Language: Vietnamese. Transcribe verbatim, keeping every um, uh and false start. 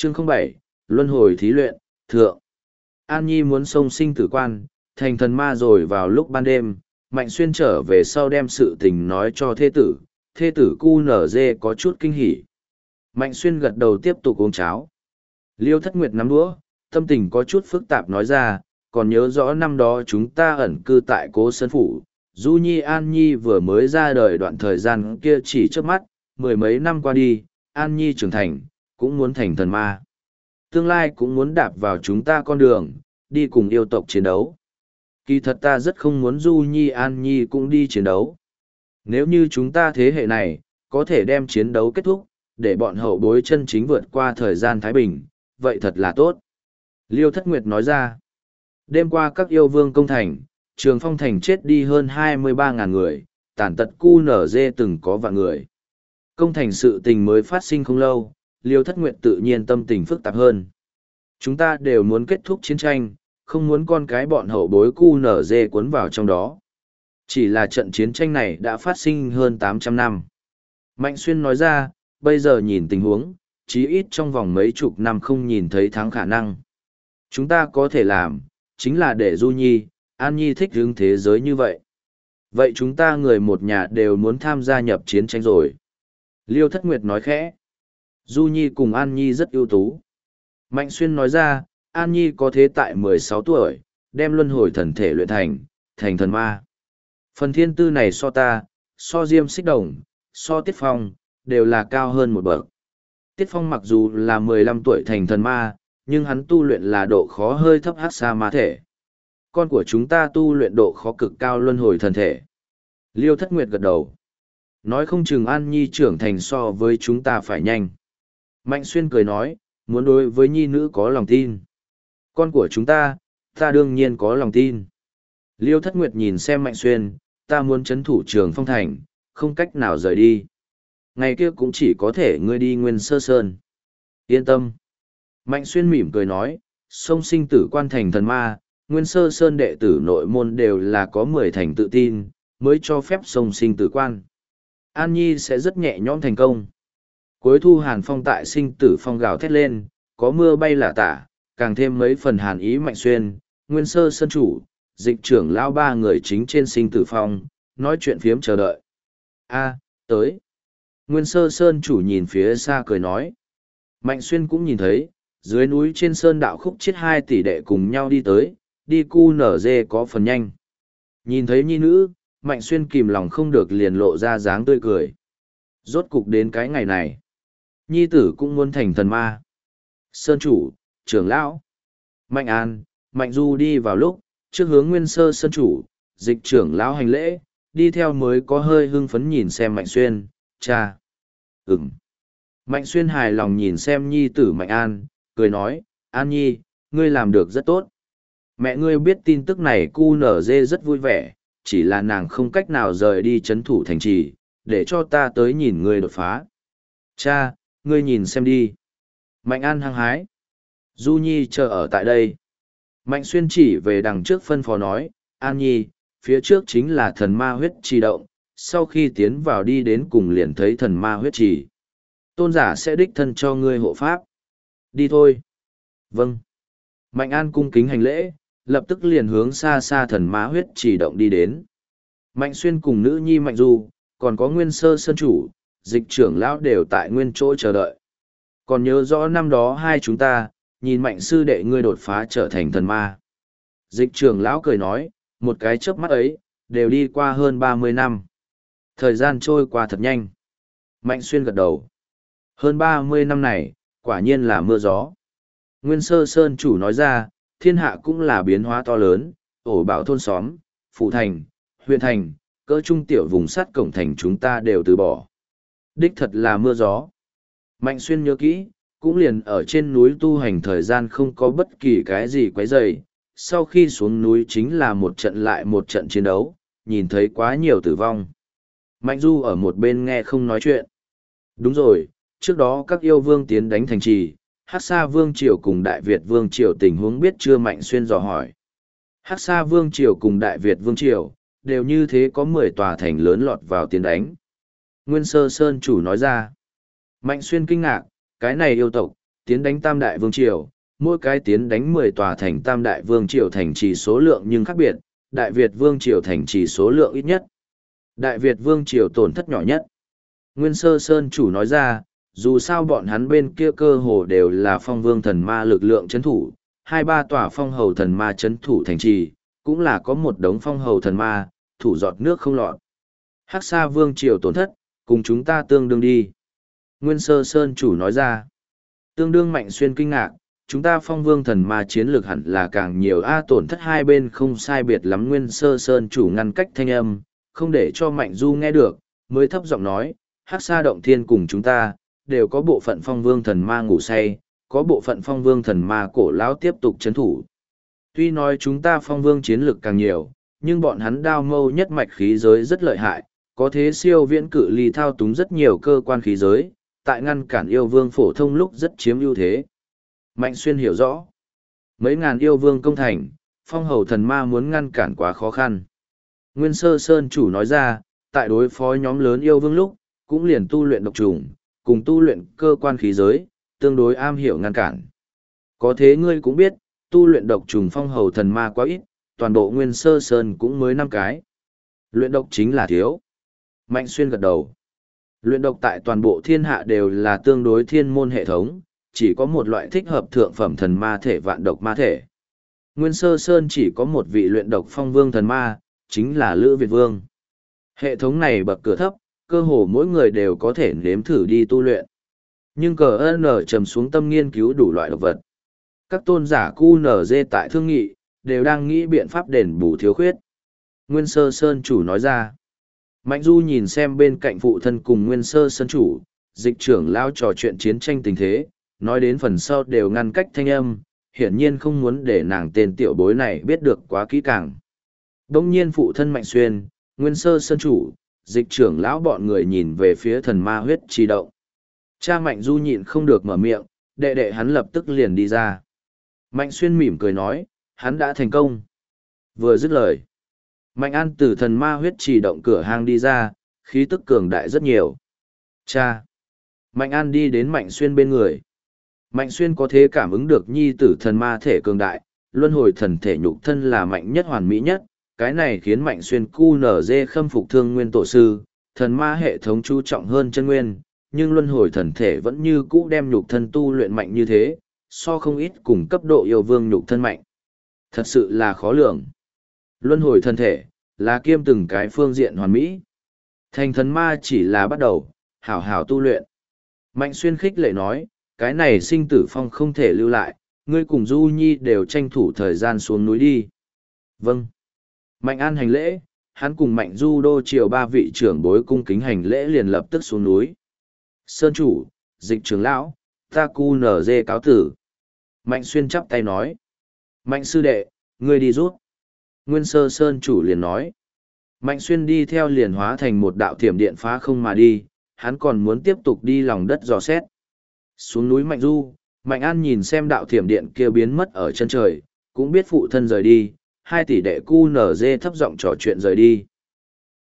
Chương không bảy, Luân hồi thí luyện, thượng. An Nhi muốn xông sinh tử quan, thành thần ma rồi vào lúc ban đêm, Mạnh Xuyên trở về sau đem sự tình nói cho thê tử, thê tử cu nở dê có chút kinh hỉ. Mạnh Xuyên gật đầu tiếp tục uống cháo. Liêu Thất Nguyệt nắm đũa, tâm tình có chút phức tạp nói ra, còn nhớ rõ năm đó chúng ta ẩn cư tại Cố Sơn Phủ, Du Nhi An Nhi vừa mới ra đời đoạn thời gian kia chỉ trước mắt, mười mấy năm qua đi, An Nhi trưởng thành, cũng muốn thành thần ma. Tương lai cũng muốn đạp vào chúng ta con đường, đi cùng yêu tộc chiến đấu. Kỳ thật ta rất không muốn Du Nhi An Nhi cũng đi chiến đấu. Nếu như chúng ta thế hệ này, có thể đem chiến đấu kết thúc, để bọn hậu bối chân chính vượt qua thời gian thái bình, vậy thật là tốt. Liêu Thất Nguyệt nói ra, đêm qua các yêu vương công thành, Trường Phong thành chết đi hơn hai mươi ba ngàn người, tàn tật cu nở dê từng có vạn người. Công thành sự tình mới phát sinh không lâu, Liêu Thất Nguyệt tự nhiên tâm tình phức tạp hơn. Chúng ta đều muốn kết thúc chiến tranh, không muốn con cái bọn hậu bối cu nở dê cuốn vào trong đó. Chỉ là trận chiến tranh này đã phát sinh hơn tám trăm năm. Mạnh Xuyên nói ra, bây giờ nhìn tình huống, chí ít trong vòng mấy chục năm không nhìn thấy thắng khả năng. Chúng ta có thể làm, chính là để Du Nhi, An Nhi thích hướng thế giới như vậy. Vậy chúng ta người một nhà đều muốn tham gia nhập chiến tranh rồi. Liêu Thất Nguyệt nói khẽ. Du Nhi cùng An Nhi rất ưu tú. Mạnh Xuyên nói ra, An Nhi có thế tại mười sáu tuổi, đem luân hồi thần thể luyện thành, thành thần ma. Phần thiên tư này so ta, so Diêm Xích Đồng, so Tiết Phong, đều là cao hơn một bậc. Tiết Phong mặc dù là mười lăm tuổi thành thần ma, nhưng hắn tu luyện là độ khó hơi thấp hắc sa ma thể. Con của chúng ta tu luyện độ khó cực cao luân hồi thần thể. Liêu Thất Nguyệt gật đầu. Nói không chừng An Nhi trưởng thành so với chúng ta phải nhanh. Mạnh Xuyên cười nói, muốn đối với Nhi nữ có lòng tin. Con của chúng ta, ta đương nhiên có lòng tin. Liêu Thất Nguyệt nhìn xem Mạnh Xuyên, ta muốn trấn thủ Trường Phong thành, không cách nào rời đi. Ngày kia cũng chỉ có thể ngươi đi Nguyên Sơ Sơn. Yên tâm. Mạnh Xuyên mỉm cười nói, sông sinh tử quan thành thần ma, Nguyên Sơ Sơn đệ tử nội môn đều là có mười thành tự tin, mới cho phép sông sinh tử quan. An Nhi sẽ rất nhẹ nhõm thành công. Cuối thu hàn phong tại sinh tử phong gào thét lên, có mưa bay lả tả, càng thêm mấy phần hàn ý. Mạnh Xuyên, Nguyên Sơ Sơn chủ, dịch trưởng lao ba người chính trên sinh tử phong, nói chuyện phiếm chờ đợi. A, tới. Nguyên Sơ Sơn chủ nhìn phía xa cười nói. Mạnh Xuyên cũng nhìn thấy, dưới núi trên sơn đạo khúc chết hai tỷ đệ cùng nhau đi tới, đi cu nở dê có phần nhanh. Nhìn thấy nhi nữ, Mạnh Xuyên kìm lòng không được liền lộ ra dáng tươi cười. Rốt cục đến cái ngày này. Nhi tử cũng muốn thành thần ma. Sơn chủ, trưởng lão. Mạnh An, Mạnh Du đi vào lúc, trước hướng Nguyên Sơ Sơn chủ, dịch trưởng lão hành lễ, đi theo mới có hơi hưng phấn nhìn xem Mạnh Xuyên, cha. Ừm. Mạnh Xuyên hài lòng nhìn xem nhi tử Mạnh An, cười nói, An Nhi, ngươi làm được rất tốt. Mẹ ngươi biết tin tức này cu nở dê rất vui vẻ, chỉ là nàng không cách nào rời đi chấn thủ thành trì, để cho ta tới nhìn ngươi đột phá. Cha, ngươi nhìn xem đi. Mạnh An hăng hái. Du Nhi chờ ở tại đây. Mạnh Xuyên chỉ về đằng trước phân phó nói, An Nhi, phía trước chính là thần ma huyết trì động, sau khi tiến vào đi đến cùng liền thấy thần ma huyết trì. Tôn giả sẽ đích thân cho ngươi hộ pháp. Đi thôi. Vâng. Mạnh An cung kính hành lễ, lập tức liền hướng xa xa thần ma huyết trì động đi đến. Mạnh Xuyên cùng nữ nhi Mạnh Du, còn có Nguyên Sơ Sơn chủ, dịch trưởng lão đều tại nguyên chỗ chờ đợi. Còn nhớ rõ năm đó hai chúng ta, nhìn Mạnh sư đệ ngươi đột phá trở thành thần ma. Dịch trưởng lão cười nói, một cái chớp mắt ấy, đều đi qua hơn ba mươi năm. Thời gian trôi qua thật nhanh. Mạnh Xuyên gật đầu. Hơn ba mươi năm này, quả nhiên là mưa gió. Nguyên Sơ Sơn chủ nói ra, thiên hạ cũng là biến hóa to lớn, ổ bảo thôn xóm, phụ thành, huyện thành, cỡ trung tiểu vùng sắt cổng thành chúng ta đều từ bỏ. Đích thật là mưa gió. Mạnh Xuyên nhớ kỹ, cũng liền ở trên núi tu hành thời gian không có bất kỳ cái gì quấy rầy. Sau khi xuống núi chính là một trận lại một trận chiến đấu, nhìn thấy quá nhiều tử vong. Mạnh Du ở một bên nghe không nói chuyện. Đúng rồi, trước đó các yêu vương tiến đánh thành trì, Hắc Sa Vương Triều cùng Đại Việt Vương Triều tình huống biết chưa? Mạnh Xuyên dò hỏi. Hắc Sa Vương Triều cùng Đại Việt Vương Triều, đều như thế có mười tòa thành lớn lọt vào tiến đánh. Nguyên Sơ Sơn chủ nói ra. Mạnh Xuyên kinh ngạc, cái này yêu tộc, tiến đánh tam đại vương triều, mỗi cái tiến đánh mười tòa thành tam đại vương triều thành trì số lượng nhưng khác biệt, Đại Việt vương triều thành trì số lượng ít nhất. Đại Việt vương triều tổn thất nhỏ nhất. Nguyên Sơ Sơn chủ nói ra, dù sao bọn hắn bên kia cơ hồ đều là phong vương thần ma lực lượng chấn thủ, hai ba tòa phong hầu thần ma chấn thủ thành trì, cũng là có một đống phong hầu thần ma, thủ giọt nước không lọt. Hắc Sa vương triều tổn thất, cùng chúng ta tương đương đi. Nguyên Sơ Sơn chủ nói ra, tương đương Mạnh Xuyên kinh ngạc, chúng ta phong vương thần ma chiến lược hẳn là càng nhiều a tổn thất hai bên không sai biệt lắm. Nguyên Sơ Sơn chủ ngăn cách thanh âm, không để cho Mạnh Du nghe được, mới thấp giọng nói, Hắc Sa động thiên cùng chúng ta, đều có bộ phận phong vương thần ma ngủ say, có bộ phận phong vương thần ma cổ lão tiếp tục chấn thủ. Tuy nói chúng ta phong vương chiến lược càng nhiều, nhưng bọn hắn đao mâu nhất mạch khí giới rất lợi hại, có thế siêu viễn cự ly thao túng rất nhiều cơ quan khí giới, tại ngăn cản yêu vương phổ thông lúc rất chiếm ưu thế. Mạnh Xuyên hiểu rõ, mấy ngàn yêu vương công thành, phong hầu thần ma muốn ngăn cản quá khó khăn. Nguyên Sơ Sơn chủ nói ra, tại đối phó nhóm lớn yêu vương lúc, cũng liền tu luyện độc trùng, cùng tu luyện cơ quan khí giới, tương đối am hiểu ngăn cản. Có thế ngươi cũng biết, tu luyện độc trùng phong hầu thần ma quá ít, toàn bộ Nguyên Sơ Sơn cũng mới năm cái. Luyện độc chính là thiếu. Mạnh Xuyên gật đầu. Luyện độc tại toàn bộ thiên hạ đều là tương đối thiên môn hệ thống, chỉ có một loại thích hợp thượng phẩm thần ma thể vạn độc ma thể. Nguyên Sơ Sơn chỉ có một vị luyện độc phong vương thần ma, chính là Lữ Việt Vương. Hệ thống này bậc cửa thấp, cơ hồ mỗi người đều có thể nếm thử đi tu luyện. Nhưng cờ ơn trầm xuống tâm nghiên cứu đủ loại độc vật. Các tôn giả cu nở dê tại thương nghị, đều đang nghĩ biện pháp đền bù thiếu khuyết. Nguyên Sơ Sơn chủ nói ra. Mạnh Du nhìn xem bên cạnh phụ thân cùng Nguyên Sơ Sơn chủ, dịch trưởng lao trò chuyện chiến tranh tình thế, nói đến phần sau đều ngăn cách thanh âm, hiển nhiên không muốn để nàng tên tiểu bối này biết được quá kỹ càng. Đông nhiên phụ thân Mạnh Xuyên, Nguyên Sơ Sơn chủ, dịch trưởng lão bọn người nhìn về phía thần ma huyết chi động. Cha Mạnh Du nhịn không được mở miệng, đệ đệ hắn lập tức liền đi ra. Mạnh Xuyên mỉm cười nói, hắn đã thành công. Vừa dứt lời, Mạnh An từ thần ma huyết chỉ động cửa hang đi ra, khí tức cường đại rất nhiều. Cha! Mạnh An đi đến Mạnh Xuyên bên người. Mạnh Xuyên có thể cảm ứng được nhi tử thần ma thể cường đại, luân hồi thần thể nhục thân là mạnh nhất hoàn mỹ nhất. Cái này khiến Mạnh Xuyên cu nở dê khâm phục thương nguyên tổ sư, thần ma hệ thống chú trọng hơn chân nguyên, nhưng luân hồi thần thể vẫn như cũ đem nhục thân tu luyện mạnh như thế, so không ít cùng cấp độ yêu vương nhục thân mạnh. Thật sự là khó lường. Luân hồi thần thể, là kiêm từng cái phương diện hoàn mỹ. Thành thần ma chỉ là bắt đầu, hảo hảo tu luyện. Mạnh Xuyên khích lệ nói, cái này sinh tử phong không thể lưu lại, ngươi cùng Du Nhi đều tranh thủ thời gian xuống núi đi. Vâng. Mạnh An hành lễ, hắn cùng Mạnh Du đô triều ba vị trưởng bối cung kính hành lễ liền lập tức xuống núi. Sơn chủ, dịch trưởng lão, ta cu nở dê cáo tử. Mạnh Xuyên chắp tay nói. Mạnh sư đệ, ngươi đi rút. Nguyên Sơ Sơn chủ liền nói. Mạnh Xuyên đi theo liền hóa thành một đạo thiểm điện phá không mà đi, hắn còn muốn tiếp tục đi lòng đất dò xét. Xuống núi Mạnh Du, Mạnh An nhìn xem đạo thiểm điện kia biến mất ở chân trời, cũng biết phụ thân rời đi, hai tỷ đệ cu nở dê thấp giọng trò chuyện rời đi.